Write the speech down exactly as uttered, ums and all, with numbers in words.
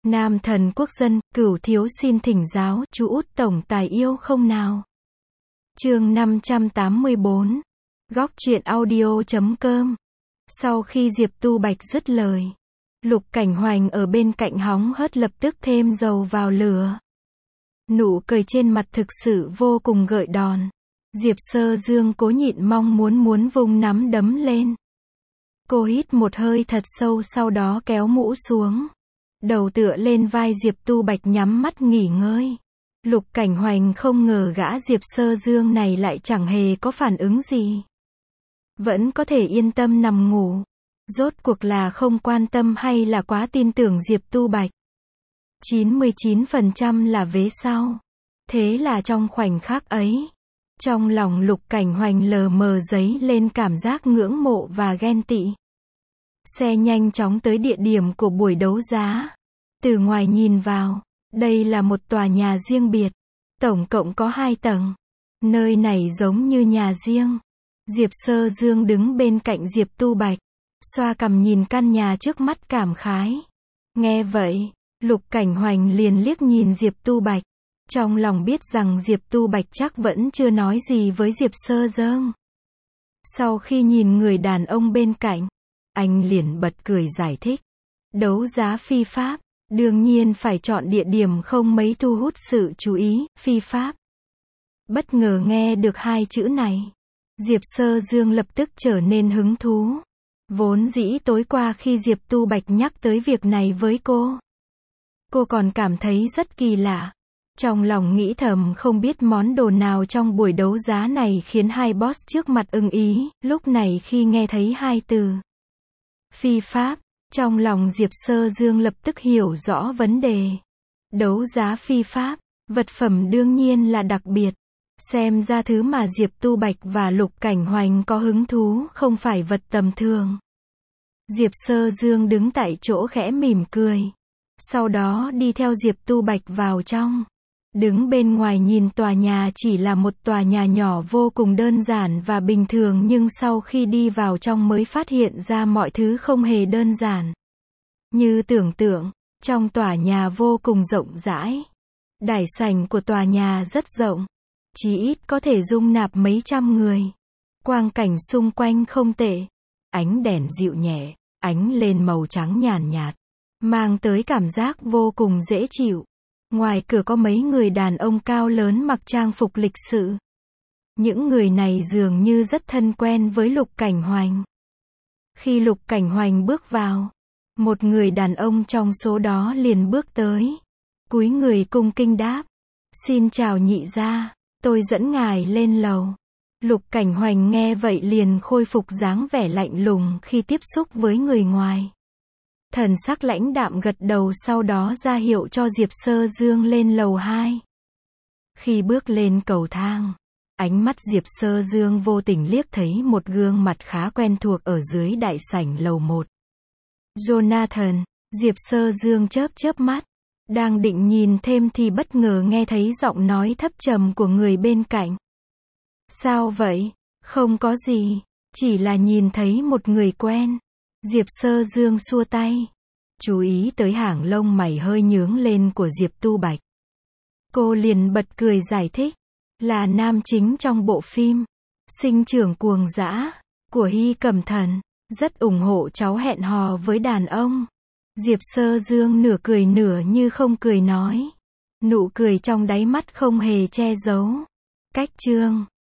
Nam thần quốc dân, cửu thiếu xin thỉnh giáo, chú út tổng tài yêu không nào? Chương năm trăm tám mươi bốn. Góc truyện audio chấm com. Sau khi Diệp Tu Bạch dứt lời, Lục Cảnh Hoành ở bên cạnh hóng hớt lập tức thêm dầu vào lửa. Nụ cười trên mặt thực sự vô cùng gợi đòn. Diệp Sơ Dương cố nhịn mong muốn muốn vung nắm đấm lên. Cô hít một hơi thật sâu, sau đó kéo mũ xuống, đầu tựa lên vai Diệp Tu Bạch nhắm mắt nghỉ ngơi. Lục Cảnh Hoành không ngờ gã Diệp Sơ Dương này lại chẳng hề có phản ứng gì, vẫn có thể yên tâm nằm ngủ. Rốt cuộc là không quan tâm hay là quá tin tưởng Diệp Tu Bạch? chín mươi chín phần trăm là vế sau. Thế là trong khoảnh khắc ấy, trong lòng Lục Cảnh Hoành lờ mờ dấy lên cảm giác ngưỡng mộ và ghen tị. Xe nhanh chóng tới địa điểm của buổi đấu giá. Từ ngoài nhìn vào, đây là một tòa nhà riêng biệt, tổng cộng có hai tầng. Nơi này giống như nhà riêng. Diệp Sơ Dương đứng bên cạnh Diệp Tu Bạch, xoa cằm nhìn căn nhà trước mắt cảm khái. Nghe vậy, Lục Cảnh Hoành liền liếc nhìn Diệp Tu Bạch, trong lòng biết rằng Diệp Tu Bạch chắc vẫn chưa nói gì với Diệp Sơ Dương. Sau khi nhìn người đàn ông bên cạnh, anh liền bật cười giải thích. Đấu giá phi pháp, đương nhiên phải chọn địa điểm không mấy thu hút sự chú ý, phi pháp. Bất ngờ nghe được hai chữ này, Diệp Sơ Dương lập tức trở nên hứng thú. Vốn dĩ tối qua khi Diệp Tu Bạch nhắc tới việc này với cô, cô còn cảm thấy rất kỳ lạ. Trong lòng nghĩ thầm không biết món đồ nào trong buổi đấu giá này khiến hai boss trước mặt ưng ý. Lúc này khi nghe thấy hai từ phi pháp, trong lòng Diệp Sơ Dương lập tức hiểu rõ vấn đề. Đấu giá phi pháp, vật phẩm đương nhiên là đặc biệt. Xem ra thứ mà Diệp Tu Bạch và Lục Cảnh Hoành có hứng thú không phải vật tầm thường. Diệp Sơ Dương đứng tại chỗ khẽ mỉm cười, sau đó đi theo Diệp Tu Bạch vào trong. Đứng bên ngoài nhìn tòa nhà chỉ là một tòa nhà nhỏ vô cùng đơn giản và bình thường, nhưng sau khi đi vào trong mới phát hiện ra mọi thứ không hề đơn giản. Như tưởng tượng, trong tòa nhà vô cùng rộng rãi. Đài sảnh của tòa nhà rất rộng, chí ít có thể dung nạp mấy trăm người. Quang cảnh xung quanh không tệ, ánh đèn dịu nhẹ, ánh lên màu trắng nhàn nhạt, mang tới cảm giác vô cùng dễ chịu. Ngoài cửa có mấy người đàn ông cao lớn mặc trang phục lịch sự. Những người này dường như rất thân quen với Lục Cảnh Hoành. Khi Lục Cảnh Hoành bước vào, một người đàn ông trong số đó liền bước tới, cúi người cung kính đáp. Xin chào nhị gia, tôi dẫn ngài lên lầu. Lục Cảnh Hoành nghe vậy liền khôi phục dáng vẻ lạnh lùng khi tiếp xúc với người ngoài. Thần sắc lãnh đạm gật đầu, sau đó ra hiệu cho Diệp Sơ Dương lên lầu hai. Khi bước lên cầu thang, ánh mắt Diệp Sơ Dương vô tình liếc thấy một gương mặt khá quen thuộc ở dưới đại sảnh lầu một. Jonathan. Diệp Sơ Dương chớp chớp mắt, đang định nhìn thêm thì bất ngờ nghe thấy giọng nói thấp trầm của người bên cạnh. Sao vậy? Không có gì, chỉ là nhìn thấy một người quen. Diệp Sơ Dương xua tay, chú ý tới hàng lông mày hơi nhướng lên của Diệp Tu Bạch. Cô liền bật cười giải thích, là nam chính trong bộ phim Sinh trưởng cuồng dã của Hy Cẩm Thần, rất ủng hộ cháu hẹn hò với đàn ông. Diệp Sơ Dương nửa cười nửa như không cười nói, nụ cười trong đáy mắt không hề che giấu. Cách chương